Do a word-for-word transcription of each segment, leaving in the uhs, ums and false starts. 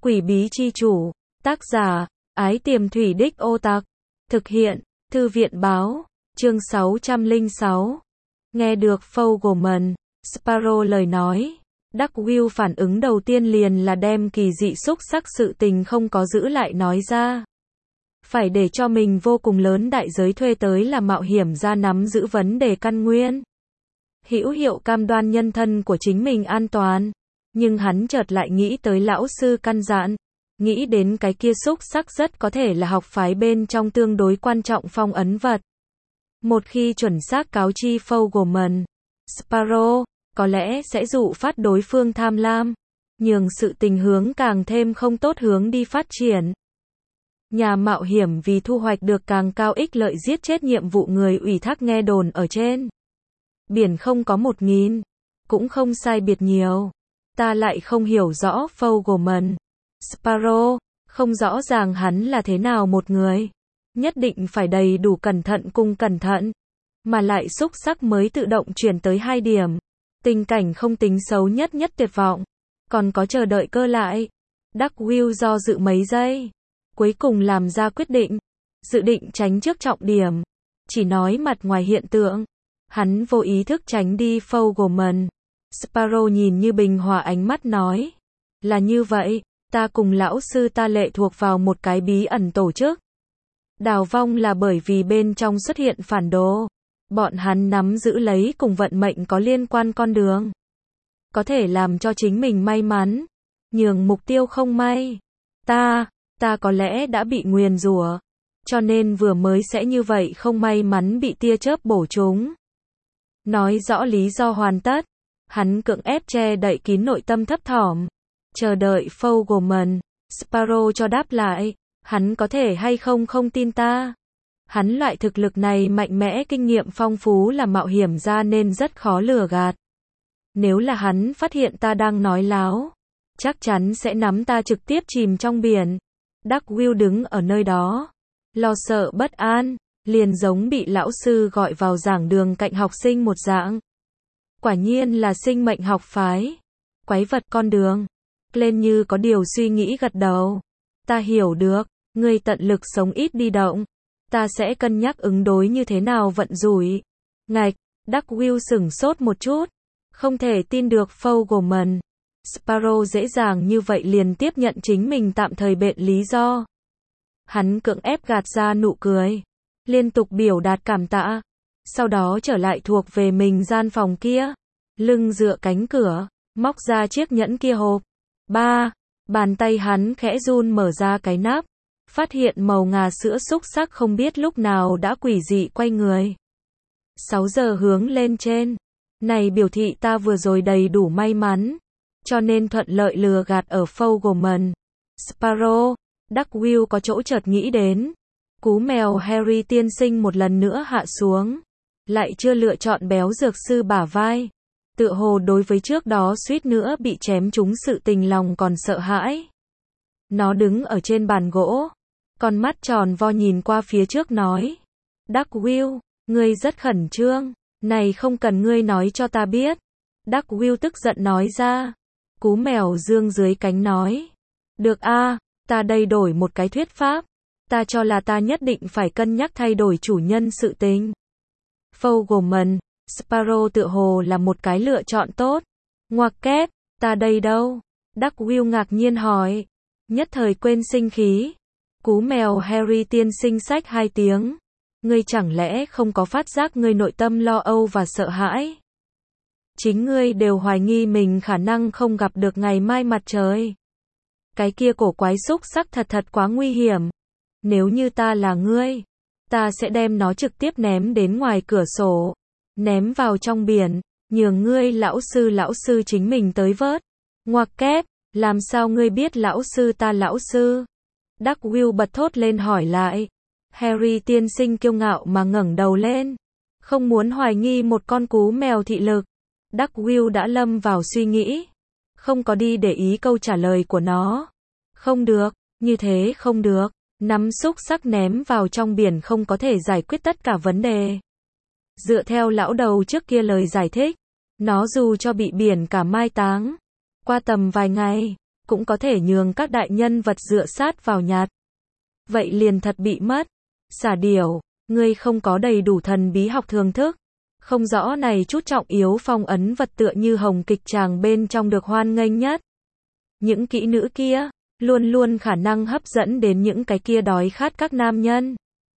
Quỷ bí chi chủ, tác giả, Ái Tiềm Thủy Đích Ô Tặc, thực hiện, Thư viện báo, chương sáu trăm lẻ sáu. Nghe được Fogelman, Sparrow lời nói, Duckwill phản ứng đầu tiên liền là đem kỳ dị xúc sắc sự tình không có giữ lại nói ra. Phải để cho mình vô cùng lớn đại giới thuê tới là mạo hiểm ra nắm giữ vấn đề căn nguyên. Hữu hiệu cam đoan nhân thân của chính mình an toàn. Nhưng hắn chợt lại nghĩ tới lão sư căn dặn, nghĩ đến cái kia xúc sắc rất có thể là học phái bên trong tương đối quan trọng phong ấn vật. Một khi chuẩn xác cáo chi Fogelman, Sparrow, có lẽ sẽ dụ phát đối phương tham lam, nhường sự tình hướng càng thêm không tốt hướng đi phát triển. Nhà mạo hiểm vì thu hoạch được càng cao ích lợi giết chết nhiệm vụ người ủy thác nghe đồn ở trên biển không có một nghìn, cũng không sai biệt nhiều. Ta lại không hiểu rõ Fogelman. Sparrow, không rõ ràng hắn là thế nào một người. Nhất định phải đầy đủ cẩn thận cùng cẩn thận. Mà lại xúc sắc mới tự động chuyển tới hai điểm. Tình cảnh không tính xấu nhất nhất tuyệt vọng. Còn có chờ đợi cơ lại. Duckwill do dự mấy giây. Cuối cùng làm ra quyết định. Dự định tránh trước trọng điểm. Chỉ nói mặt ngoài hiện tượng. Hắn vô ý thức tránh đi Fogelman. Sparrow nhìn như bình hòa ánh mắt nói. Là như vậy, ta cùng lão sư ta lệ thuộc vào một cái bí ẩn tổ chức. Đào vong là bởi vì bên trong xuất hiện phản đồ. Bọn hắn nắm giữ lấy cùng vận mệnh có liên quan con đường. Có thể làm cho chính mình may mắn. Nhường mục tiêu không may. Ta, ta có lẽ đã bị nguyền rủa. Cho nên vừa mới sẽ như vậy không may mắn bị tia chớp bổ trúng. Nói rõ lý do hoàn tất. Hắn cưỡng ép che đậy kín nội tâm thấp thỏm. Chờ đợi Fogelman. Sparrow cho đáp lại. Hắn có thể hay không không tin ta. Hắn loại thực lực này mạnh mẽ kinh nghiệm phong phú là mạo hiểm ra nên rất khó lừa gạt. Nếu là hắn phát hiện ta đang nói láo, chắc chắn sẽ nắm ta trực tiếp chìm trong biển. Duckwill đứng ở nơi đó. Lo sợ bất an. Liền giống bị lão sư gọi vào giảng đường cạnh học sinh một dạng. Quả nhiên là sinh mệnh học phái. Quái vật con đường. Lên như có điều suy nghĩ gật đầu. Ta hiểu được, ngươi tận lực sống ít đi động. Ta sẽ cân nhắc ứng đối như thế nào vận rủi. Ngạch, Duckwill sửng sốt một chút. Không thể tin được Fogelman. Sparrow dễ dàng như vậy liền tiếp nhận chính mình tạm thời bệnh lý do. Hắn cưỡng ép gạt ra nụ cười. Liên tục biểu đạt cảm tạ. Sau đó trở lại thuộc về mình gian phòng kia. Lưng dựa cánh cửa. Móc ra chiếc nhẫn kia hộp. Ba. Bàn tay hắn khẽ run mở ra cái nắp. Phát hiện màu ngà sữa xúc sắc không biết lúc nào đã quỷ dị quay người. Sáu giờ hướng lên trên. Này biểu thị ta vừa rồi đầy đủ may mắn. Cho nên thuận lợi lừa gạt ở Fogelman. Sparrow. Duckwill có chỗ chợt nghĩ đến. Cú mèo Harry tiên sinh một lần nữa hạ xuống. Lại chưa lựa chọn béo dược sư bả vai. Tựa hồ đối với trước đó suýt nữa bị chém trúng sự tình lòng còn sợ hãi. Nó đứng ở trên bàn gỗ. Con mắt tròn vo nhìn qua phía trước nói. Duckwill, ngươi rất khẩn trương. Này không cần ngươi nói cho ta biết. Duckwill tức giận nói ra. Cú mèo dương dưới cánh nói. Được a, ta đây đổi một cái thuyết pháp. Ta cho là ta nhất định phải cân nhắc thay đổi chủ nhân sự tình. Fogelman, Sparrow tựa hồ là một cái lựa chọn tốt. Ngoặc kép, ta đây đâu? Duckwill ngạc nhiên hỏi. Nhất thời quên sinh khí. Cú mèo Harry tiên sinh xách hai tiếng. Ngươi chẳng lẽ không có phát giác ngươi nội tâm lo âu và sợ hãi? Chính ngươi đều hoài nghi mình khả năng không gặp được ngày mai mặt trời. Cái kia cổ quái xúc sắc thật thật quá nguy hiểm. Nếu như ta là ngươi, ta sẽ đem nó trực tiếp ném đến ngoài cửa sổ, ném vào trong biển, nhường ngươi lão sư lão sư chính mình tới vớt. Ngoặc kép, làm sao ngươi biết lão sư ta lão sư? Duckwill bật thốt lên hỏi lại. Harry tiên sinh kiêu ngạo mà ngẩng đầu lên, không muốn hoài nghi một con cú mèo thị lực. Duckwill đã lâm vào suy nghĩ, không có đi để ý câu trả lời của nó. Không được, như thế không được. Nắm xúc sắc ném vào trong biển không có thể giải quyết tất cả vấn đề. Dựa theo lão đầu trước kia lời giải thích, nó dù cho bị biển cả mai táng, qua tầm vài ngày, cũng có thể nhường các đại nhân vật dựa sát vào nhặt. Vậy liền thật bị mất. Xả điểu, ngươi không có đầy đủ thần bí học thường thức. Không rõ này chút trọng yếu phong ấn vật tựa như hồng kịch tràng bên trong được hoan nghênh nhất. Những kỹ nữ kia, luôn luôn khả năng hấp dẫn đến những cái kia đói khát các nam nhân.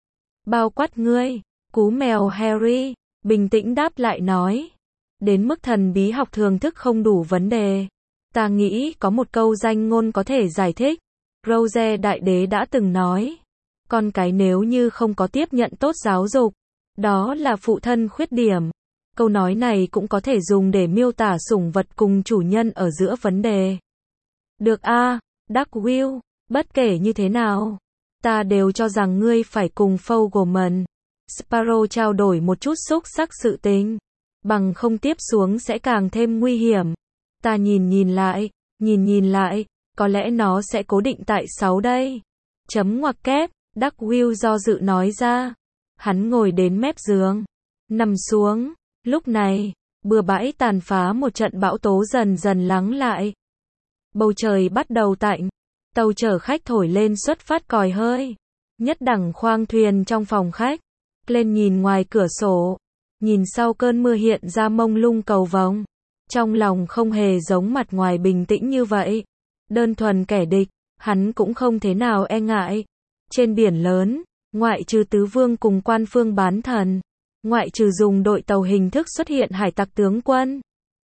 Bao quát ngươi, cú mèo Harry, bình tĩnh đáp lại nói. Đến mức thần bí học thường thức không đủ vấn đề. Ta nghĩ có một câu danh ngôn có thể giải thích. Rose đại đế đã từng nói. Con cái nếu như không có tiếp nhận tốt giáo dục, đó là phụ thân khuyết điểm. Câu nói này cũng có thể dùng để miêu tả sủng vật cùng chủ nhân ở giữa vấn đề. Được a, à, Dark Will, bất kể như thế nào, ta đều cho rằng ngươi phải cùng Fogelman, Sparrow trao đổi một chút xúc sắc sự tình. Bằng không tiếp xuống sẽ càng thêm nguy hiểm. Ta nhìn nhìn lại, nhìn nhìn lại, có lẽ nó sẽ cố định tại sáu đây. Chấm ngoặc kép, Dark Will do dự nói ra. Hắn ngồi đến mép giường, nằm xuống. Lúc này, bừa bãi tàn phá một trận bão tố dần dần lắng lại. Bầu trời bắt đầu tạnh. Tàu chở khách thổi lên xuất phát còi hơi. Nhất đẳng khoang thuyền trong phòng khách. Lên nhìn ngoài cửa sổ. Nhìn sau cơn mưa hiện ra mông lung cầu vồng. Trong lòng không hề giống mặt ngoài bình tĩnh như vậy. Đơn thuần kẻ địch, hắn cũng không thế nào e ngại. Trên biển lớn, ngoại trừ tứ vương cùng quan phương bán thần, ngoại trừ dùng đội tàu hình thức xuất hiện hải tặc tướng quân,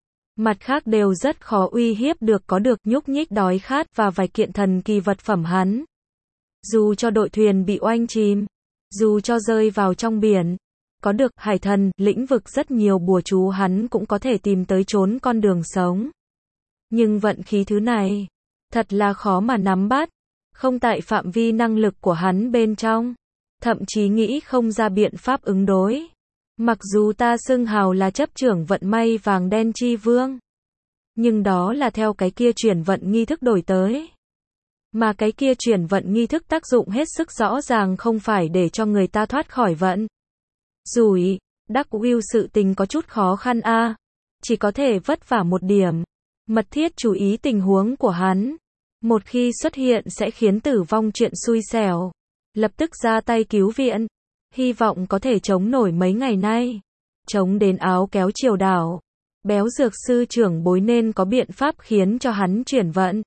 mặt khác đều rất khó uy hiếp được có được nhúc nhích đói khát và vài kiện thần kỳ vật phẩm hắn. Dù cho đội thuyền bị oanh chìm, dù cho rơi vào trong biển, có được hải thần, lĩnh vực rất nhiều bùa chú hắn cũng có thể tìm tới trốn con đường sống. Nhưng vận khí thứ này, thật là khó mà nắm bắt, không tại phạm vi năng lực của hắn bên trong, thậm chí nghĩ không ra biện pháp ứng đối. Mặc dù ta xưng hào là chấp trưởng vận may vàng đen chi vương, nhưng đó là theo cái kia chuyển vận nghi thức đổi tới. Mà cái kia chuyển vận nghi thức tác dụng hết sức rõ ràng không phải để cho người ta thoát khỏi vận rủi. Dark Will sự tình có chút khó khăn a, à. Chỉ có thể vất vả một điểm. Mật thiết chú ý tình huống của hắn. Một khi xuất hiện sẽ khiến tử vong chuyện xui xẻo. Lập tức ra tay cứu viện. Hy vọng có thể chống nổi mấy ngày nay. Chống đến áo kéo chiều đảo. Béo dược sư trưởng bối nên có biện pháp khiến cho hắn chuyển vận.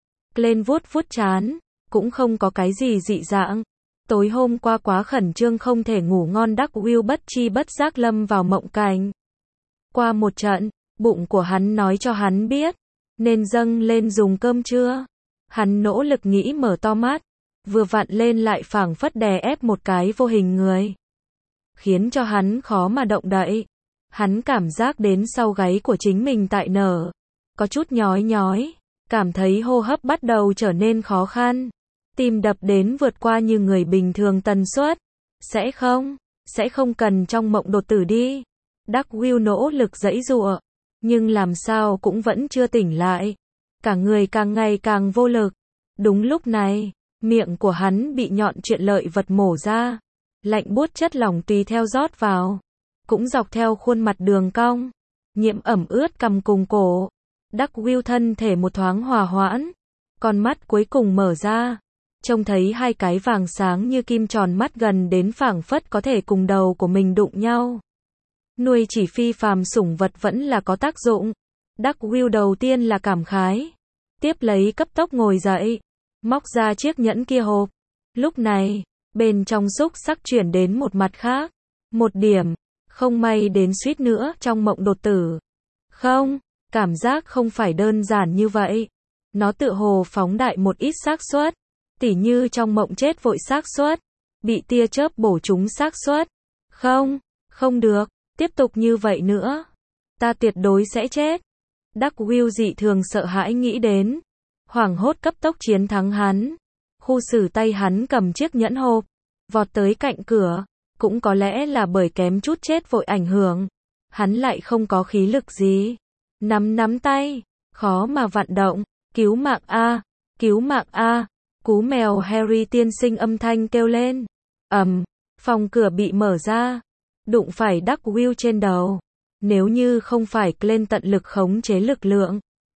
Lên vuốt vuốt chán. Cũng không có cái gì dị dạng. Tối hôm qua quá khẩn trương không thể ngủ ngon. Dark Will bất chi bất giác lâm vào mộng cảnh. Qua một trận, bụng của hắn nói cho hắn biết, nên dâng lên dùng cơm trưa. Hắn nỗ lực nghĩ mở to mắt, vừa vặn lên lại phảng phất đè ép một cái vô hình người, khiến cho hắn khó mà động đậy. Hắn cảm giác đến sau gáy của chính mình tại nở, có chút nhói nhói, cảm thấy hô hấp bắt đầu trở nên khó khăn. Tim đập đến vượt qua như người bình thường tần suất. Sẽ không, sẽ không cần trong mộng đột tử đi. Dark Will nỗ lực giãy giụa, nhưng làm sao cũng vẫn chưa tỉnh lại. Cả người càng ngày càng vô lực. Đúng lúc này, miệng của hắn bị nhọn chuyện lợi vật mổ ra. Lạnh buốt chất lỏng tùy theo rót vào, cũng dọc theo khuôn mặt đường cong, nhiễm ẩm ướt cằm cùng cổ. Dark Will thân thể một thoáng hòa hoãn, con mắt cuối cùng mở ra, trông thấy hai cái vàng sáng như kim tròn mắt gần đến phảng phất có thể cùng đầu của mình đụng nhau. Nuôi chỉ phi phàm sủng vật vẫn là có tác dụng. Dark Will đầu tiên là cảm khái, tiếp lấy cấp tốc ngồi dậy, móc ra chiếc nhẫn kia hộp. Lúc này, bên trong xúc sắc chuyển đến một mặt khác. Một điểm, không may đến suýt nữa trong mộng đột tử. Không, cảm giác không phải đơn giản như vậy. Nó tựa hồ phóng đại một ít xác suất, tỉ như trong mộng chết vội xác suất, bị tia chớp bổ trúng xác suất. Không, không được, tiếp tục như vậy nữa, ta tuyệt đối sẽ chết. Dark Will dị thường sợ hãi nghĩ đến, hoảng hốt cấp tốc chiến thắng hắn. Khu xử tay hắn cầm chiếc nhẫn hộp, vọt tới cạnh cửa, cũng có lẽ là bởi kém chút chết vội ảnh hưởng, hắn lại không có khí lực gì. Nắm nắm tay, khó mà vặn động, cứu mạng a, cứu mạng a, cú mèo Harry tiên sinh âm thanh kêu lên. Ầm, phòng cửa bị mở ra, đụng phải Dark Will trên đầu. Nếu như không phải Glenn tận lực khống chế lực lượng,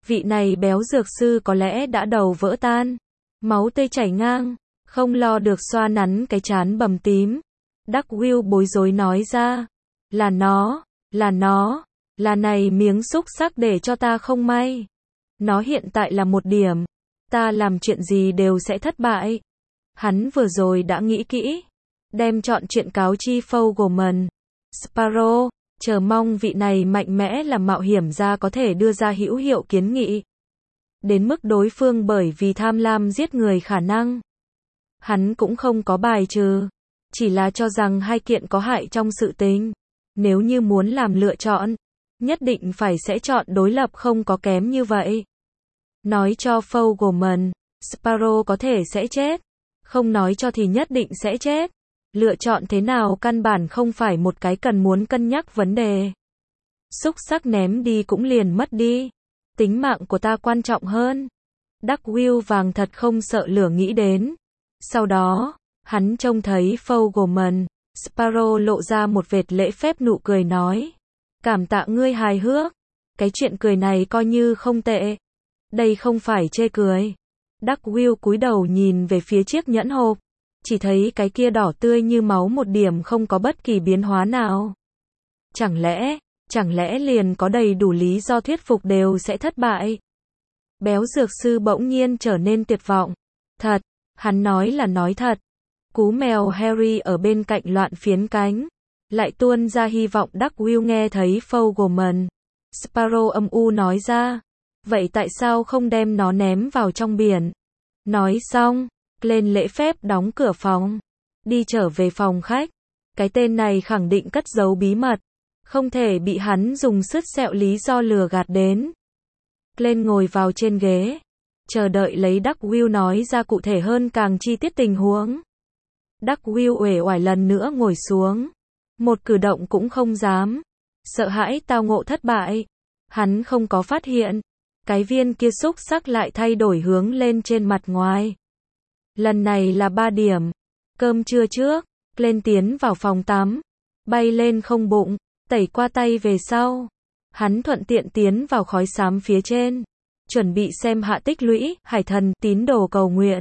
vị này béo dược sư có lẽ đã đầu vỡ tan, máu tươi chảy ngang, không lo được xoa nắn cái trán bầm tím. Đắc Will bối rối nói ra, là nó, là nó, là này miếng xúc xắc để cho ta không may. Nó hiện tại là một điểm, ta làm chuyện gì đều sẽ thất bại. Hắn vừa rồi đã nghĩ kỹ, đem chọn chuyện cáo chi Fogelman. Sparrow, chờ mong vị này mạnh mẽ là mạo hiểm ra có thể đưa ra hữu hiệu kiến nghị. Đến mức đối phương bởi vì tham lam giết người khả năng. Hắn cũng không có bài trừ, chỉ là cho rằng hai kiện có hại trong sự tình. Nếu như muốn làm lựa chọn, nhất định phải sẽ chọn đối lập không có kém như vậy. Nói cho Fogelman, Sparrow có thể sẽ chết. Không nói cho thì nhất định sẽ chết. Lựa chọn thế nào căn bản không phải một cái cần muốn cân nhắc vấn đề. Xúc xắc ném đi cũng liền mất đi. Tính mạng của ta quan trọng hơn. Đắc Will vàng thật không sợ lửa nghĩ đến. Sau đó, hắn trông thấy Fogelman, Sparrow lộ ra một vệt lễ phép nụ cười nói. Cảm tạ ngươi hài hước. Cái chuyện cười này coi như không tệ. Đây không phải chê cười. Đắc Will cúi đầu nhìn về phía chiếc nhẫn hộp. Chỉ thấy cái kia đỏ tươi như máu một điểm không có bất kỳ biến hóa nào. Chẳng lẽ, chẳng lẽ liền có đầy đủ lý do thuyết phục đều sẽ thất bại? Béo dược sư bỗng nhiên trở nên tuyệt vọng. Thật, hắn nói là nói thật. Cú mèo Harry ở bên cạnh loạn phiến cánh. Lại tuôn ra hy vọng. Đắc Will nghe thấy Fogelman. Sparrow âm u nói ra. Vậy tại sao không đem nó ném vào trong biển? Nói xong, lên lễ phép đóng cửa phòng. Đi trở về phòng khách. Cái tên này khẳng định cất giấu bí mật. Không thể bị hắn dùng sứt sẹo lý do lừa gạt đến. Lên ngồi vào trên ghế. Chờ đợi lấy Đắc Will nói ra cụ thể hơn càng chi tiết tình huống. Đắc Will uể oải lần nữa ngồi xuống. Một cử động cũng không dám. Sợ hãi tao ngộ thất bại. Hắn không có phát hiện. Cái viên kia xúc xắc lại thay đổi hướng lên trên mặt ngoài. Lần này là ba điểm. Cơm trưa trước, lên tiến vào phòng tắm. Bay lên không bụng, tẩy qua tay về sau. Hắn thuận tiện tiến vào khói xám phía trên. Chuẩn bị xem hạ tích lũy, hải thần, tín đồ cầu nguyện.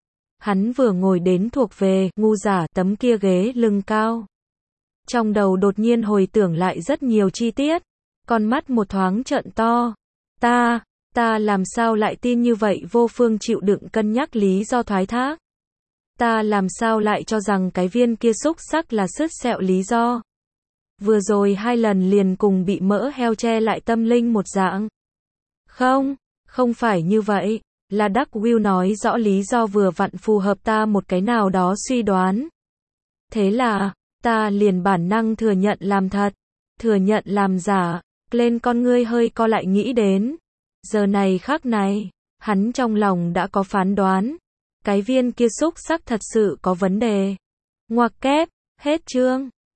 Hắn vừa ngồi đến thuộc về, ngu giả, tấm kia ghế lưng cao. Trong đầu đột nhiên hồi tưởng lại rất nhiều chi tiết. Con mắt một thoáng trợn to. Ta, ta làm sao lại tin như vậy vô phương chịu đựng cân nhắc lý do thoái thác. Ta làm sao lại cho rằng cái viên kia xúc xắc là sứt sẹo lý do. Vừa rồi hai lần liền cùng bị mỡ heo che lại tâm linh một dạng. Không, không phải như vậy, là Đắc Will nói rõ lý do vừa vặn phù hợp ta một cái nào đó suy đoán. Thế là, ta liền bản năng thừa nhận làm thật, thừa nhận làm giả, lên con ngươi hơi co lại nghĩ đến. Giờ này khắc này, hắn trong lòng đã có phán đoán. Cái viên kia xúc xắc thật sự có vấn đề. Ngoặc kép, hết chương.